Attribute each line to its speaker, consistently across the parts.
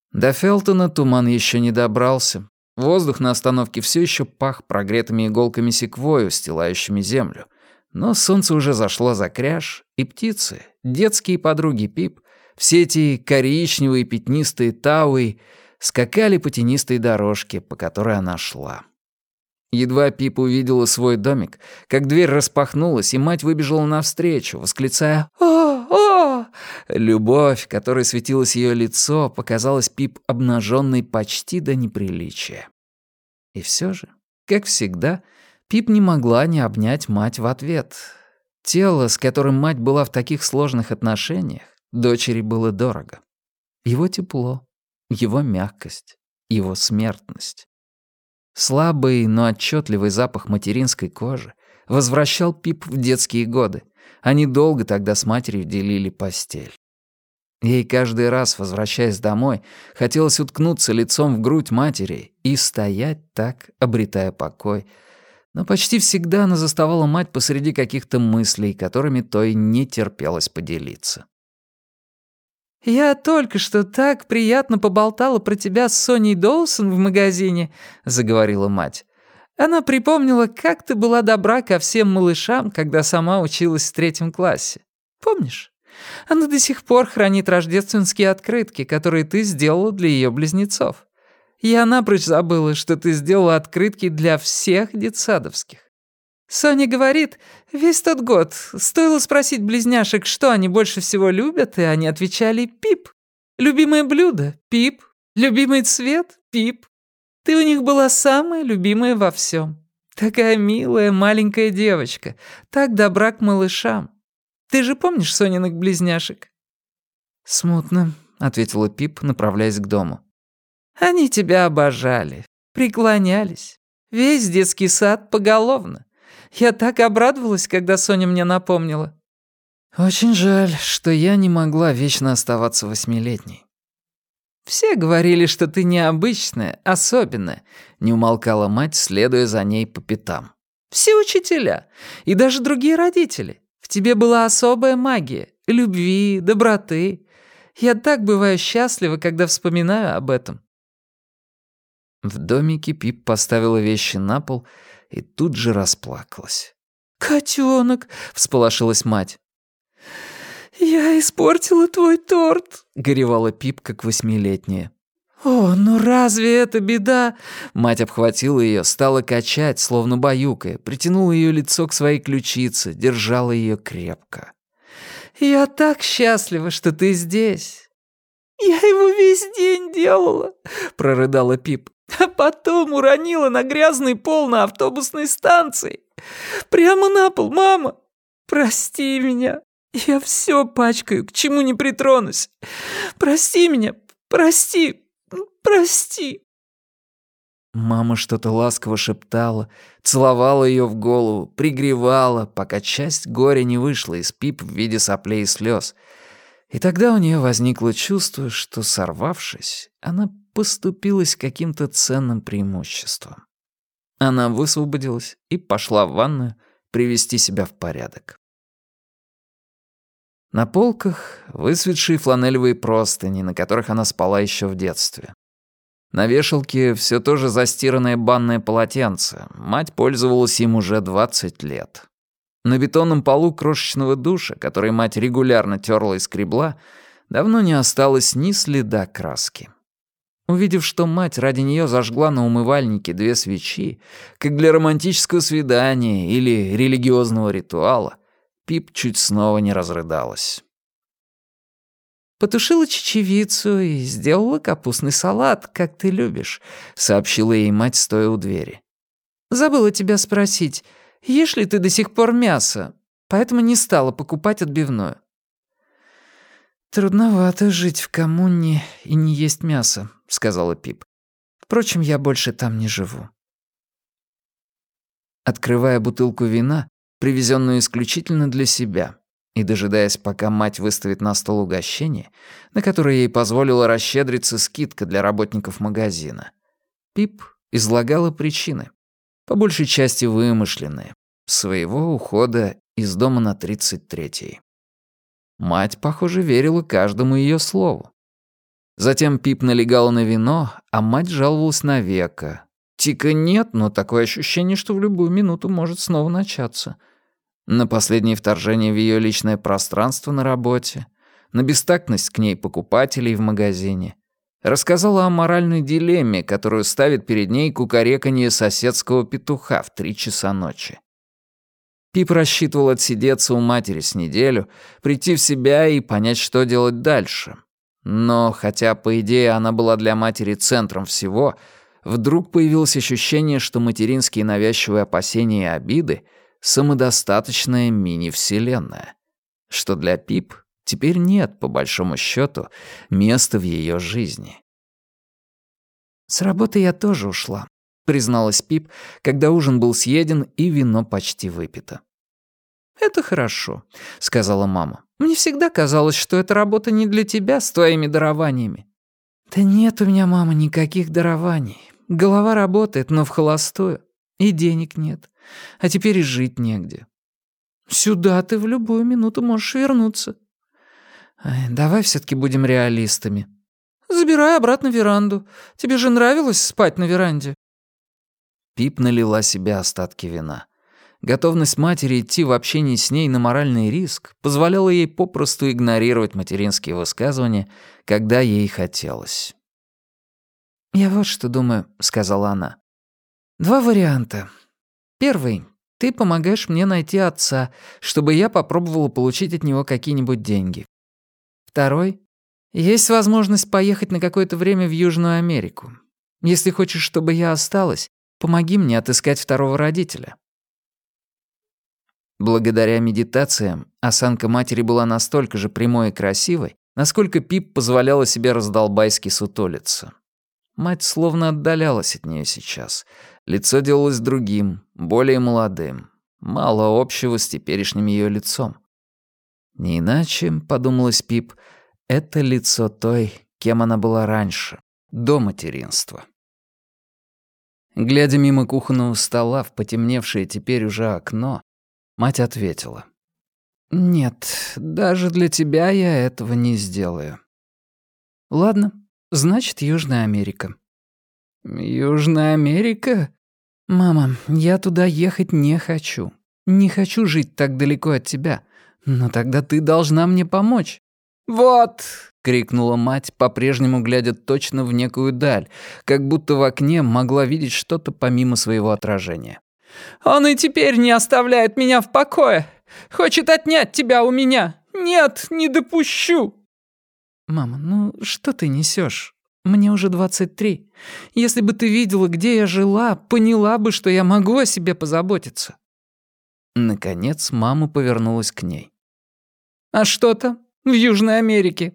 Speaker 1: До Фелтона туман еще не добрался. Воздух на остановке все еще пах прогретыми иголками секвойи, устилающими землю. Но солнце уже зашло за кряж, и птицы, детские подруги Пип, все эти коричневые пятнистые тауи, скакали по тенистой дорожке, по которой она шла. Едва Пип увидела свой домик, как дверь распахнулась, и мать выбежала навстречу, восклицая «О! О!». Любовь, которой светилось ее лицо, показалась Пип обнаженной почти до неприличия. И все же, как всегда, Пип не могла не обнять мать в ответ. Тело, с которым мать была в таких сложных отношениях, дочери было дорого. Его тепло, его мягкость, его смертность. Слабый, но отчетливый запах материнской кожи возвращал Пип в детские годы. Они долго тогда с матерью делили постель. Ей каждый раз, возвращаясь домой, хотелось уткнуться лицом в грудь матери и стоять так, обретая покой. Но почти всегда она заставала мать посреди каких-то мыслей, которыми той не терпелось поделиться. «Я только что так приятно поболтала про тебя с Соней Доусон в магазине», — заговорила мать. «Она припомнила, как ты была добра ко всем малышам, когда сама училась в 3 классе. Помнишь? Она до сих пор хранит рождественские открытки, которые ты сделала для ее близнецов. Я напрочь забыла, что ты сделала открытки для всех детсадовских. Соня говорит, весь тот год стоило спросить близняшек, что они больше всего любят, и они отвечали «Пип». Любимое блюдо — Пип. Любимый цвет — Пип. Ты у них была самая любимая во всем. Такая милая маленькая девочка, так добра к малышам. Ты же помнишь Сониных близняшек?» «Смутно», — ответила Пип, направляясь к дому. «Они тебя обожали, преклонялись. Весь детский сад поголовно. Я так обрадовалась, когда Соня мне напомнила». «Очень жаль, что я не могла вечно оставаться 8-летней». «Все говорили, что ты необычная, особенная», — не умолкала мать, следуя за ней по пятам. «Все учителя и даже другие родители. В тебе была особая магия, любви, доброты. Я так бываю счастлива, когда вспоминаю об этом». В домике Пип поставила вещи на пол и тут же расплакалась. «Котёнок!» — всполошилась мать. «Я испортила твой торт!» — горевала Пип, как 8-летняя. «О, ну разве это беда?» Мать обхватила её, стала качать, словно баюкая, притянула её лицо к своей ключице, держала её крепко. «Я так счастлива, что ты здесь!» «Я его весь день делала!» — прорыдала Пип. «А потом уронила на грязный пол на автобусной станции. Прямо на пол, мама! Прости меня! Я все пачкаю, к чему не притронусь. Прости меня, прости, прости!» Мама что-то ласково шептала, целовала ее в голову, пригревала, пока часть горя не вышла из Пип в виде соплей и слез. И тогда у нее возникло чувство, что, сорвавшись, она поступилась каким-то ценным преимуществом. Она высвободилась и пошла в ванную привести себя в порядок. На полках выцветшие фланелевые простыни, на которых она спала еще в детстве. На вешалке все то же застиранное банное полотенце. Мать пользовалась им уже 20 лет. На бетонном полу крошечного душа, который мать регулярно терла и скребла, давно не осталось ни следа краски. Увидев, что мать ради нее зажгла на умывальнике 2 свечи, как для романтического свидания или религиозного ритуала, Пип чуть снова не разрыдалась. «Потушила чечевицу и сделала капустный салат, как ты любишь», — сообщила ей мать, стоя у двери. «Забыла тебя спросить, ешь ли ты до сих пор мясо, поэтому не стала покупать отбивную». «Трудновато жить в коммуне и не есть мясо», — сказала Пип. «Впрочем, я больше там не живу». Открывая бутылку вина, привезенную исключительно для себя, и дожидаясь, пока мать выставит на стол угощение, на которое ей позволила расщедриться скидка для работников магазина, Пип излагала причины, по большей части вымышленные, своего ухода из дома на 33-й. Мать, похоже, верила каждому ее слову. Затем Пип налегала на вино, а мать жаловалась на веко. Тика нет, но такое ощущение, что в любую минуту может снова начаться. На последнее вторжение в ее личное пространство на работе, на бестактность к ней покупателей в магазине. Рассказала о моральной дилемме, которую ставит перед ней кукареканье соседского петуха в 3 часа ночи. Пип рассчитывал отсидеться у матери с неделю, прийти в себя и понять, что делать дальше. Но, хотя, по идее, она была для матери центром всего, вдруг появилось ощущение, что материнские навязчивые опасения и обиды — самодостаточная мини-вселенная, что для Пип теперь нет, по большому счету, места в ее жизни. «С работы я тоже ушла», — призналась Пип, когда ужин был съеден и вино почти выпито. «Это хорошо», — сказала мама. «Мне всегда казалось, что эта работа не для тебя с твоими дарованиями». «Да нет у меня, мама, никаких дарований. Голова работает, но в холостую. И денег нет. А теперь и жить негде. Сюда ты в любую минуту можешь вернуться. Ай, давай все-таки будем реалистами. Забирай обратно веранду. Тебе же нравилось спать на веранде?» Пип налила себе остатки вина. Готовность матери идти в общении с ней на моральный риск позволяла ей попросту игнорировать материнские высказывания, когда ей хотелось. «Я вот что думаю», — сказала она. «Два варианта. Первый. Ты помогаешь мне найти отца, чтобы я попробовала получить от него какие-нибудь деньги. Второй. Есть возможность поехать на какое-то время в Южную Америку. Если хочешь, чтобы я осталась, помоги мне отыскать второго родителя». Благодаря медитациям осанка матери была настолько же прямой и красивой, насколько Пип позволяла себе раздолбайски сутулиться. Мать словно отдалялась от нее сейчас. Лицо делалось другим, более молодым. Мало общего с теперешним ее лицом. Не иначе, подумалась Пип, это лицо той, кем она была раньше, до материнства. Глядя мимо кухонного стола в потемневшее теперь уже окно, мать ответила. «Нет, даже для тебя я этого не сделаю». «Ладно, значит, Южная Америка». «Южная Америка?» «Мама, я туда ехать не хочу. Не хочу жить так далеко от тебя. Но тогда ты должна мне помочь». «Вот!» — крикнула мать, по-прежнему глядя точно в некую даль, как будто в окне могла видеть что-то помимо своего отражения. «Он и теперь не оставляет меня в покое. Хочет отнять тебя у меня. Нет, не допущу!» «Мама, ну что ты несешь? Мне уже 23. Если бы ты видела, где я жила, поняла бы, что я могу о себе позаботиться». Наконец мама повернулась к ней. «А что-то в Южной Америке?»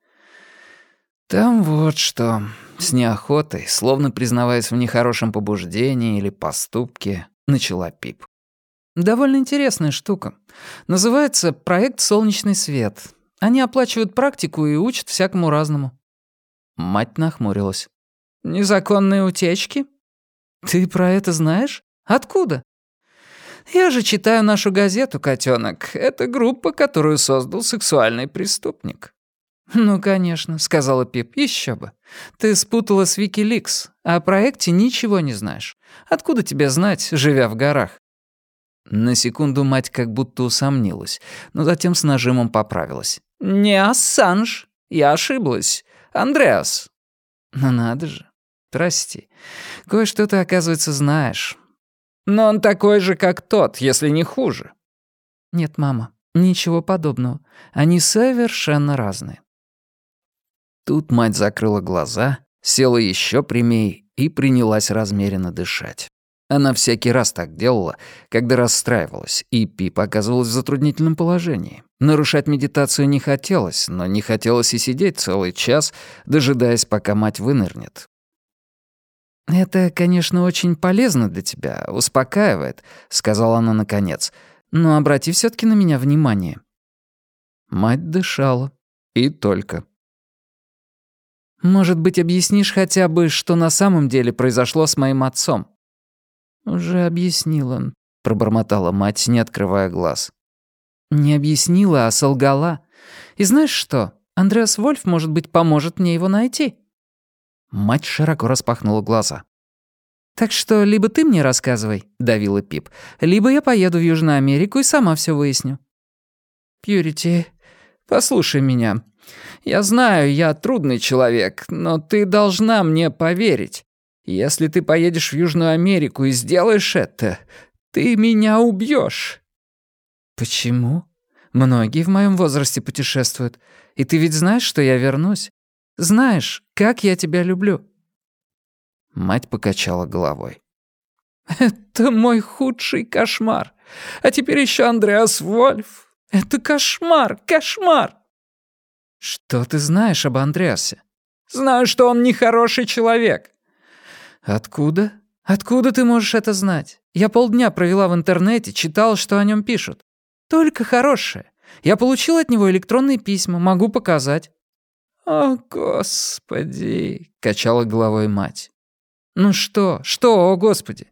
Speaker 1: «Там вот что...» С неохотой, словно признаваясь в нехорошем побуждении или поступке, начала Пип. «Довольно интересная штука. Называется «Проект «Солнечный свет». Они оплачивают практику и учат всякому разному». Мать нахмурилась. «Незаконные утечки? Ты про это знаешь? Откуда?» «Я же читаю нашу газету, котенок. Это группа, которую создал сексуальный преступник». «Ну, конечно», — сказала Пип, — «еще бы. Ты спутала с Wikileaks, а о проекте ничего не знаешь. Откуда тебе знать, живя в горах?» На секунду мать как будто усомнилась, но затем с нажимом поправилась. «Не Ассанж. Я ошиблась. Андреас». «Ну надо же. Прости. Кое-что ты, оказывается, знаешь». «Но он такой же, как тот, если не хуже». «Нет, мама, ничего подобного. Они совершенно разные». Тут мать закрыла глаза, села еще прямей и принялась размеренно дышать. Она всякий раз так делала, когда расстраивалась, и Пип оказывалась в затруднительном положении. Нарушать медитацию не хотелось, но не хотелось и сидеть целый час, дожидаясь, пока мать вынырнет. «Это, конечно, очень полезно для тебя, успокаивает», — сказала она наконец. «Но обрати все-таки на меня внимание». Мать дышала. И только. «Может быть, объяснишь хотя бы, что на самом деле произошло с моим отцом?» «Уже объяснила», — пробормотала мать, не открывая глаз. «Не объяснила, а солгала. И знаешь что?
Speaker 2: Андреас Вольф, может быть, поможет мне его найти».
Speaker 1: Мать широко распахнула глаза.
Speaker 2: «Так что либо ты мне рассказывай», — давила Пип, «либо я поеду в Южную Америку и сама все выясню».
Speaker 1: «Пьюрити, послушай меня. Я знаю, я трудный человек, но ты должна мне поверить. Если ты поедешь в Южную Америку и сделаешь это, ты меня убьешь».
Speaker 2: «Почему? Многие в моем возрасте путешествуют. И ты ведь знаешь, что я вернусь? Знаешь, как я тебя люблю».
Speaker 1: Мать покачала головой.
Speaker 2: «Это мой худший кошмар. А теперь еще Андреас Вольф. Это кошмар, кошмар!»
Speaker 1: «Что ты знаешь об Андреасе?»
Speaker 2: «Знаю, что он нехороший человек».
Speaker 1: «Откуда?»
Speaker 2: «Откуда ты можешь это знать? Я полдня провела в интернете, читала, что о нем пишут. Только хорошее. Я получила от него электронные письма, могу показать».
Speaker 1: «О, Господи!» — качала головой мать.
Speaker 2: «Ну что, о Господи?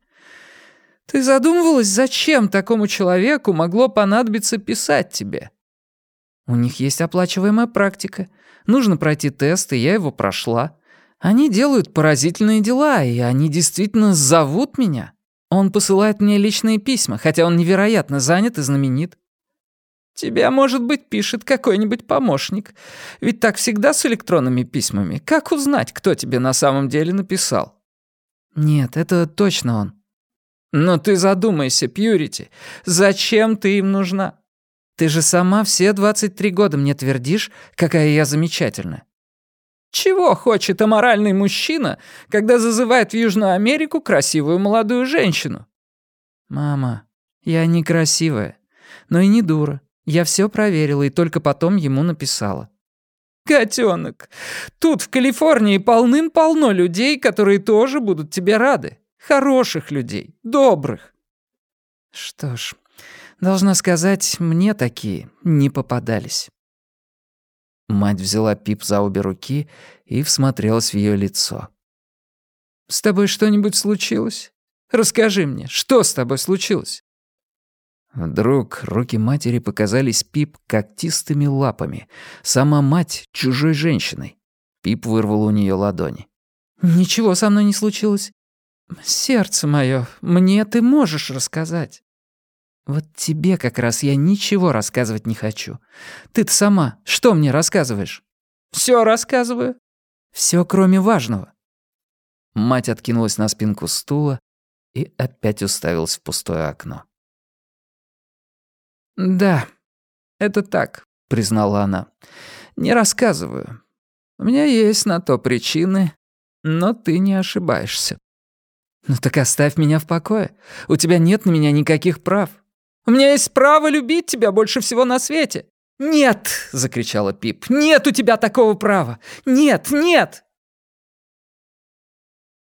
Speaker 2: Ты задумывалась, зачем такому человеку могло понадобиться писать тебе?» «У них есть оплачиваемая практика. Нужно пройти тест, и я его прошла. Они делают поразительные дела, и они действительно зовут меня. Он посылает мне личные письма, хотя он невероятно занят и знаменит. Тебя, может быть, пишет какой-нибудь помощник. Ведь так всегда с электронными письмами. Как узнать, кто тебе на самом деле написал?» «Нет, это точно он». «Но ты задумайся, Пьюрити, зачем ты им нужна? Ты же сама все 23 года мне твердишь, какая я замечательная. Чего хочет аморальный мужчина, когда зазывает в Южную Америку красивую молодую женщину?» «Мама, я не красивая, но и не дура. Я все проверила и только потом ему написала». «Котёнок, тут в Калифорнии полным-полно людей, которые тоже будут тебе рады. Хороших людей, добрых». «Что ж, должна сказать, мне такие не попадались».
Speaker 1: Мать взяла Пип за обе руки и всмотрелась в ее лицо.
Speaker 2: «С тобой что-нибудь случилось? Расскажи мне, что с тобой случилось?»
Speaker 1: Вдруг руки матери показались Пип когтистыми лапами. Сама мать — чужой женщиной. Пип вырвала у нее ладони.
Speaker 2: «Ничего со мной не случилось. Сердце мое, мне ты можешь рассказать». «Вот тебе как раз я ничего рассказывать не хочу. Ты-то сама что мне рассказываешь?» «Всё рассказываю. Всё, кроме важного».
Speaker 1: Мать откинулась на спинку стула и опять уставилась в пустое окно.
Speaker 2: «Да, это так», — признала она. «Не рассказываю. У меня есть на то причины, но ты не ошибаешься». «Ну так оставь меня в покое. У тебя нет на меня никаких прав». «У меня есть право любить тебя больше всего на свете». «Нет!» — закричала Пип. «Нет у тебя такого права! Нет, нет!»